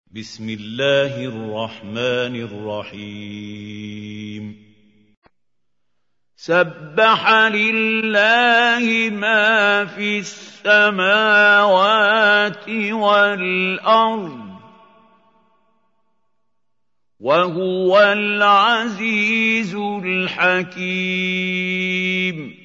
بسم الله الرحمن الرحيم سبح لله ما في السماوات والأرض وهو العزيز الحكيم